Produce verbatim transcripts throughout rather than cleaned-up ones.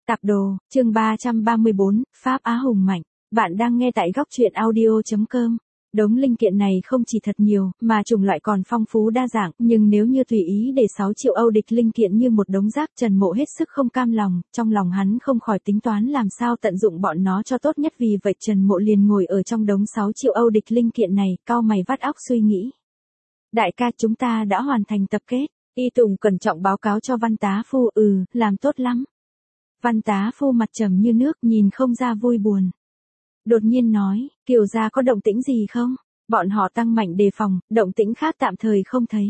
Tạp đồ, chương ba trăm ba mươi bốn, Pháp Á hùng mạnh. Bạn đang nghe tại góc truyện audio chấm com. Đống linh kiện này không chỉ thật nhiều, mà chủng loại còn phong phú đa dạng, nhưng nếu như tùy ý để sáu triệu Âu địch linh kiện như một đống rác, Trần Mộ hết sức không cam lòng, trong lòng hắn không khỏi tính toán làm sao tận dụng bọn nó cho tốt nhất, vì vậy Trần Mộ liền ngồi ở trong đống sáu triệu Âu địch linh kiện này, cau mày vắt óc suy nghĩ. Đại ca, chúng ta đã hoàn thành tập kết. Y Tùng cẩn trọng báo cáo cho Văn Tá Phu. Ừ, làm tốt lắm. Văn Tá Phu mặt trầm như nước, nhìn không ra vui buồn. Đột nhiên nói, Kiều gia có động tĩnh gì không? Bọn họ tăng mạnh đề phòng, động tĩnh khác tạm thời không thấy.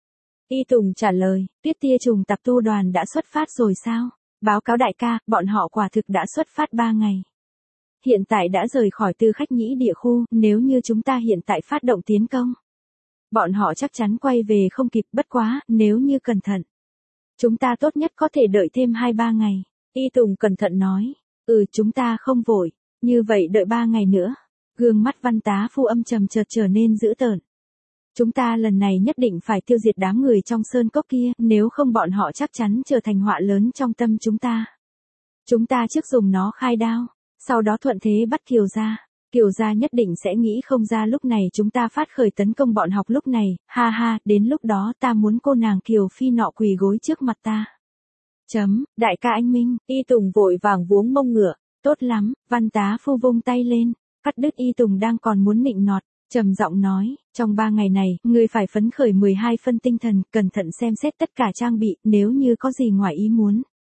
Y Tùng trả lời, Tuyết Tia Trùng Tạp Tu đoàn đã xuất phát rồi sao? Báo cáo đại ca, bọn họ quả thực đã xuất phát ba ngày. Hiện tại đã rời khỏi Tư Khách Nhĩ địa khu, nếu như chúng ta hiện tại phát động tiến công, bọn họ chắc chắn quay về không kịp, bất quá, nếu như cẩn thận, chúng ta tốt nhất có thể đợi thêm hai ba ngày. Y Tùng cẩn thận nói, ừ, chúng ta không vội, như vậy đợi ba ngày nữa. Gương mắt Văn Tá Phu âm trầm chợt trở nên dữ tợn. Chúng ta lần này nhất định phải tiêu diệt đám người trong sơn cốc kia, nếu không bọn họ chắc chắn trở thành họa lớn trong tâm chúng ta. Chúng ta trước dùng nó khai đao, sau đó thuận thế bắt Kiều gia. Kiều gia nhất định sẽ nghĩ không ra lúc này chúng ta phát khởi tấn công bọn học lúc này, ha ha, đến lúc đó ta muốn cô nàng Kiều Phi nọ quỳ gối trước mặt ta. Chấm, đại ca anh minh. Y Tùng vội vàng vuống mông ngựa, tốt lắm. Văn Tá Phu vung tay lên, cắt đứt Y Tùng đang còn muốn nịnh nọt, trầm giọng nói, trong ba ngày này, ngươi phải phấn khởi mười hai phân tinh thần, cẩn thận xem xét tất cả trang bị, nếu như có gì ngoài ý muốn.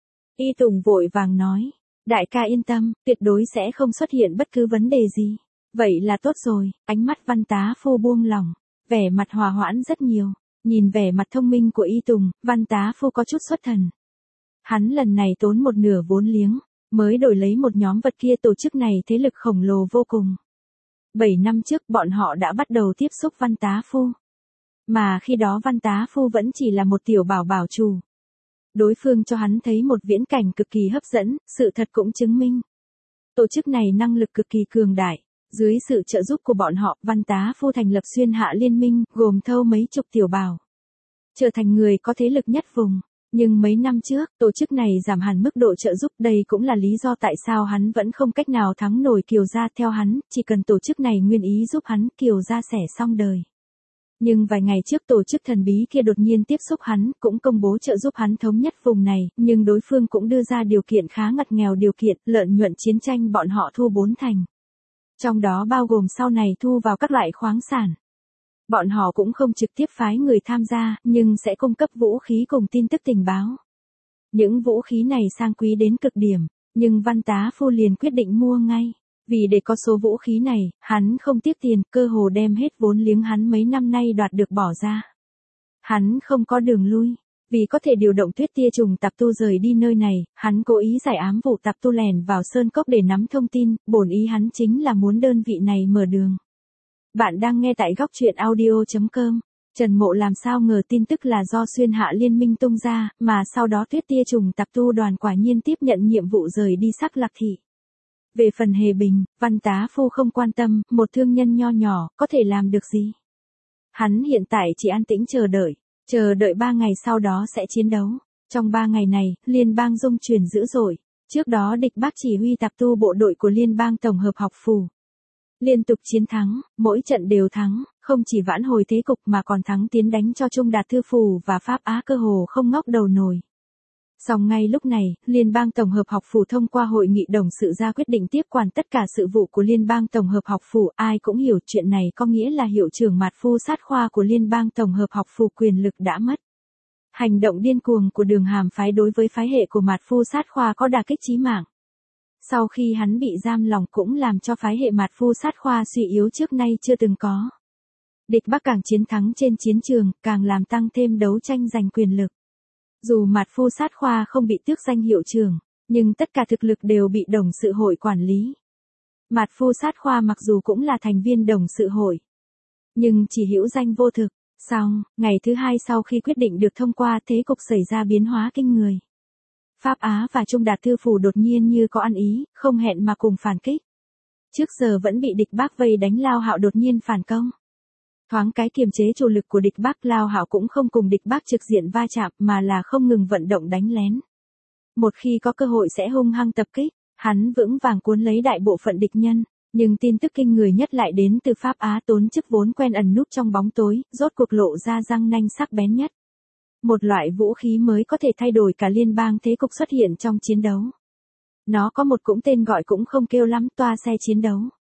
Y Tùng vội vàng nói, đại ca yên tâm, tuyệt đối sẽ không xuất hiện bất cứ vấn đề gì. Vậy là tốt rồi. Ánh mắt Văn Tá Phu buông lỏng, vẻ mặt hòa hoãn rất nhiều. Nhìn vẻ mặt thông minh của Y Tùng, Văn Tá Phu có chút xuất thần. Hắn lần này tốn một nửa vốn liếng, mới đổi lấy một nhóm vật kia. Tổ chức này thế lực khổng lồ vô cùng. Bảy năm trước bọn họ đã bắt đầu tiếp xúc Văn Tá Phu. Mà khi đó Văn Tá Phu vẫn chỉ là một tiểu bảo bảo chủ. Đối phương cho hắn thấy một viễn cảnh cực kỳ hấp dẫn, sự thật cũng chứng minh. Tổ chức này năng lực cực kỳ cường đại. Dưới sự trợ giúp của bọn họ, Văn Tá Phu thành lập xuyên hạ liên minh, gồm thâu mấy chục tiểu bảo, trở thành người có thế lực nhất vùng. Nhưng mấy năm trước, tổ chức này giảm hẳn mức độ trợ giúp, đây cũng là lý do tại sao hắn vẫn không cách nào thắng nổi Kiều gia. Theo hắn, chỉ cần tổ chức này nguyên ý giúp hắn, Kiều gia sẽ xong đời. Nhưng vài ngày trước tổ chức thần bí kia đột nhiên tiếp xúc hắn, cũng công bố trợ giúp hắn thống nhất vùng này, nhưng đối phương cũng đưa ra điều kiện khá ngặt nghèo, điều kiện lợi nhuận chiến tranh bọn họ thu bốn thành. Trong đó bao gồm sau này thu vào các loại khoáng sản. Bọn họ cũng không trực tiếp phái người tham gia, nhưng sẽ cung cấp vũ khí cùng tin tức tình báo. Những vũ khí này sang quý đến cực điểm, nhưng Văn Tá Phu liền quyết định mua ngay. Vì để có số vũ khí này, hắn không tiếc tiền, cơ hồ đem hết vốn liếng hắn mấy năm nay đoạt được bỏ ra. Hắn không có đường lui. Vì có thể điều động Tuyết Tia Trùng Tạp Tu rời đi nơi này, hắn cố ý giải ám vụ Tạp Tu lẻn vào sơn cốc để nắm thông tin, bổn ý hắn chính là muốn đơn vị này mở đường. Bạn đang nghe tại góc truyện audio chấm com. Trần Mộ làm sao ngờ tin tức là do xuyên hạ liên minh tung ra, mà sau đó Tuyết Tia Trùng Tạp Tu đoàn quả nhiên tiếp nhận nhiệm vụ rời đi Sắc Lạc Thị. Về phần Hề Bình, Văn Tá Phu không quan tâm, một thương nhân nho nhỏ, có thể làm được gì. Hắn hiện tại chỉ an tĩnh chờ đợi, chờ đợi ba ngày sau đó sẽ chiến đấu. Trong ba ngày này, liên bang dung chuyển dữ dội. Trước đó địch Bắc chỉ huy Tạp Tu bộ đội của liên bang tổng hợp học phủ. Liên tục chiến thắng, mỗi trận đều thắng, không chỉ vãn hồi thế cục mà còn thắng tiến đánh cho Trung Đạt Thư Phủ và Pháp Á cơ hồ không ngóc đầu nổi. Song ngay lúc này, Liên bang Tổng hợp học phủ thông qua hội nghị đồng sự ra quyết định tiếp quản tất cả sự vụ của Liên bang Tổng hợp học phủ. Ai cũng hiểu chuyện này có nghĩa là hiệu trưởng Mạt Phu Sát khoa của Liên bang Tổng hợp học phủ quyền lực đã mất. Hành động điên cuồng của Đường Hàm phái đối với phái hệ của Mạt Phu Sát khoa có đả kích chí mạng. Sau khi hắn bị giam lỏng cũng làm cho phái hệ Mạt Phu Sát khoa suy yếu trước nay chưa từng có. Địch Bắc càng chiến thắng trên chiến trường, càng làm tăng thêm đấu tranh giành quyền lực. Dù Mạt Phu Sát khoa không bị tước danh hiệu trưởng, nhưng tất cả thực lực đều bị đồng sự hội quản lý. Mạt Phu Sát khoa mặc dù cũng là thành viên đồng sự hội, nhưng chỉ hữu danh vô thực. Xong, ngày thứ hai sau khi quyết định được thông qua, thế cục xảy ra biến hóa kinh người. Pháp Á và Trung Đạt Thư Phủ đột nhiên như có ăn ý, không hẹn mà cùng phản kích. Trước giờ vẫn bị địch Bắc vây đánh, Lao Hạo đột nhiên phản công. Thoáng cái kiềm chế chủ lực của địch Bắc, Lao Hạo cũng không cùng địch Bắc trực diện va chạm mà là không ngừng vận động đánh lén. Một khi có cơ hội sẽ hung hăng tập kích, hắn vững vàng cuốn lấy đại bộ phận địch nhân. Nhưng tin tức kinh người nhất lại đến từ Pháp Á tốn chức vốn quen ẩn núp trong bóng tối, rốt cuộc lộ ra răng nanh sắc bén nhất. Một loại vũ khí mới có thể thay đổi cả liên bang thế cục xuất hiện trong chiến đấu. Nó có một cũng tên gọi cũng không kêu lắm, toa xe chiến đấu.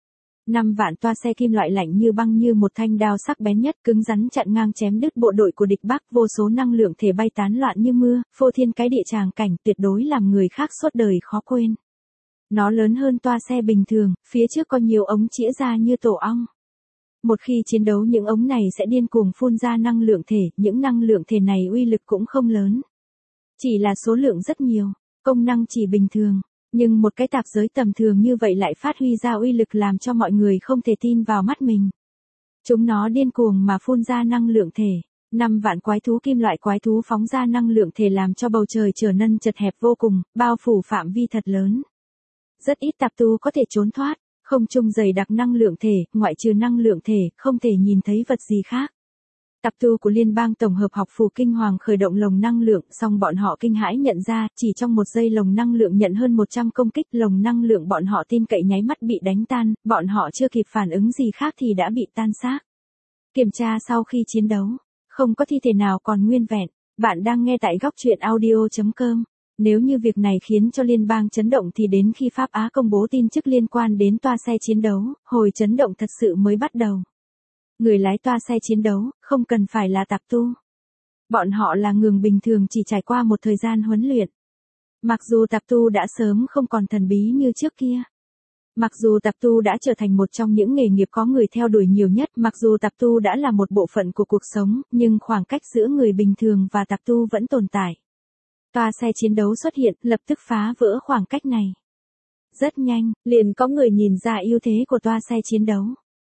Năm vạn toa xe kim loại lạnh như băng như một thanh đao sắc bén nhất cứng rắn chặn ngang chém đứt bộ đội của địch Bắc, vô số năng lượng thể bay tán loạn như mưa, phô thiên cái địa tràng cảnh tuyệt đối làm người khác suốt đời khó quên. Nó lớn hơn toa xe bình thường, phía trước có nhiều ống chĩa ra như tổ ong. Một khi chiến đấu những ống này sẽ điên cuồng phun ra năng lượng thể, những năng lượng thể này uy lực cũng không lớn. Chỉ là số lượng rất nhiều, công năng chỉ bình thường, nhưng một cái tạp giới tầm thường như vậy lại phát huy ra uy lực làm cho mọi người không thể tin vào mắt mình. Chúng nó điên cuồng mà phun ra năng lượng thể, năm vạn quái thú kim loại quái thú phóng ra năng lượng thể làm cho bầu trời trở nên chật hẹp vô cùng, bao phủ phạm vi thật lớn. Rất ít tạp tu có thể trốn thoát, không trung dày đặc năng lượng thể, ngoại trừ năng lượng thể, không thể nhìn thấy vật gì khác. Tạp tu của liên bang tổng hợp học phù kinh hoàng khởi động lồng năng lượng, song bọn họ kinh hãi nhận ra, chỉ trong một giây lồng năng lượng nhận hơn một trăm công kích, lồng năng lượng bọn họ tin cậy nháy mắt bị đánh tan, bọn họ chưa kịp phản ứng gì khác thì đã bị tan xác. Kiểm tra sau khi chiến đấu, không có thi thể nào còn nguyên vẹn. Bạn đang nghe tại góc truyện audio chấm com. Nếu như việc này khiến cho liên bang chấn động thì đến khi Pháp Á công bố tin tức liên quan đến toa xe chiến đấu, hồi chấn động thật sự mới bắt đầu. Người lái toa xe chiến đấu, không cần phải là tạp tu. Bọn họ là người bình thường chỉ trải qua một thời gian huấn luyện. Mặc dù tạp tu đã sớm không còn thần bí như trước kia. Mặc dù tạp tu đã trở thành một trong những nghề nghiệp có người theo đuổi nhiều nhất, mặc dù tạp tu đã là một bộ phận của cuộc sống, nhưng khoảng cách giữa người bình thường và tạp tu vẫn tồn tại. Toa xe chiến đấu xuất hiện, lập tức phá vỡ khoảng cách này. Rất nhanh, liền có người nhìn ra ưu thế của toa xe chiến đấu.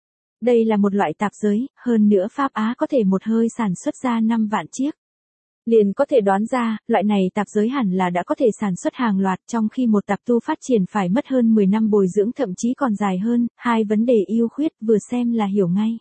Đây là một loại tạp giới, hơn nữa Pháp Á có thể một hơi sản xuất ra năm vạn chiếc. Liền có thể đoán ra, loại này tạp giới hẳn là đã có thể sản xuất hàng loạt, trong khi một tạp tu phát triển phải mất hơn mười năm bồi dưỡng thậm chí còn dài hơn, hai vấn đề ưu khuyết vừa xem là hiểu ngay.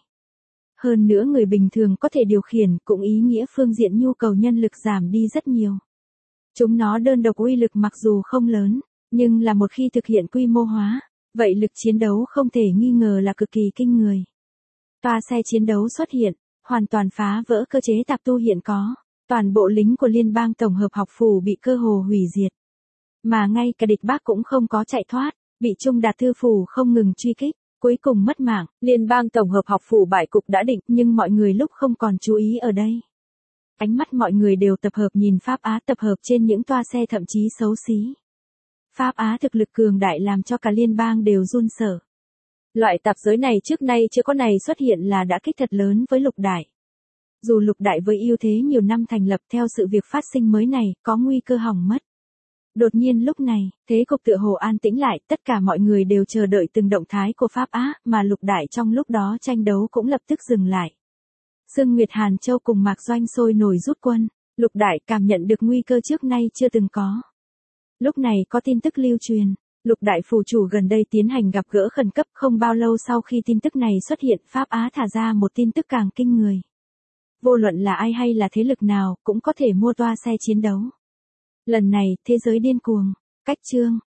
Hơn nữa người bình thường có thể điều khiển, cũng ý nghĩa phương diện nhu cầu nhân lực giảm đi rất nhiều. Chúng nó đơn độc uy lực mặc dù không lớn, nhưng là một khi thực hiện quy mô hóa, vậy lực chiến đấu không thể nghi ngờ là cực kỳ kinh người. Toa xe chiến đấu xuất hiện, hoàn toàn phá vỡ cơ chế tạp tu hiện có. Toàn bộ lính của liên bang tổng hợp học phủ bị cơ hồ hủy diệt. Mà ngay cả địch Bắc cũng không có chạy thoát, bị Trung Đạt Thư phủ không ngừng truy kích, cuối cùng mất mạng. Liên bang tổng hợp học phủ bại cục đã định, nhưng mọi người lúc không còn chú ý ở đây. Ánh mắt mọi người đều tập hợp nhìn Pháp Á tập hợp trên những toa xe thậm chí xấu xí. Pháp Á thực lực cường đại làm cho cả liên bang đều run sợ. Loại tạp giới này trước nay chưa có này xuất hiện là đã kích thật lớn với Lục Đại. Dù Lục Đại với ưu thế nhiều năm thành lập theo sự việc phát sinh mới này, có nguy cơ hỏng mất. Đột nhiên lúc này, thế cục tựa hồ an tĩnh lại, tất cả mọi người đều chờ đợi từng động thái của Pháp Á, mà Lục Đại trong lúc đó tranh đấu cũng lập tức dừng lại. Sương Nguyệt Hàn Châu cùng Mạc Doanh sôi nổi rút quân, Lục Đại cảm nhận được nguy cơ trước nay chưa từng có. Lúc này có tin tức lưu truyền, Lục Đại phủ chủ gần đây tiến hành gặp gỡ khẩn cấp, không bao lâu sau khi tin tức này xuất hiện, Pháp Á thả ra một tin tức càng kinh người. Vô luận là ai hay là thế lực nào, cũng có thể mua toa xe chiến đấu. Lần này, thế giới điên cuồng. Cách chương.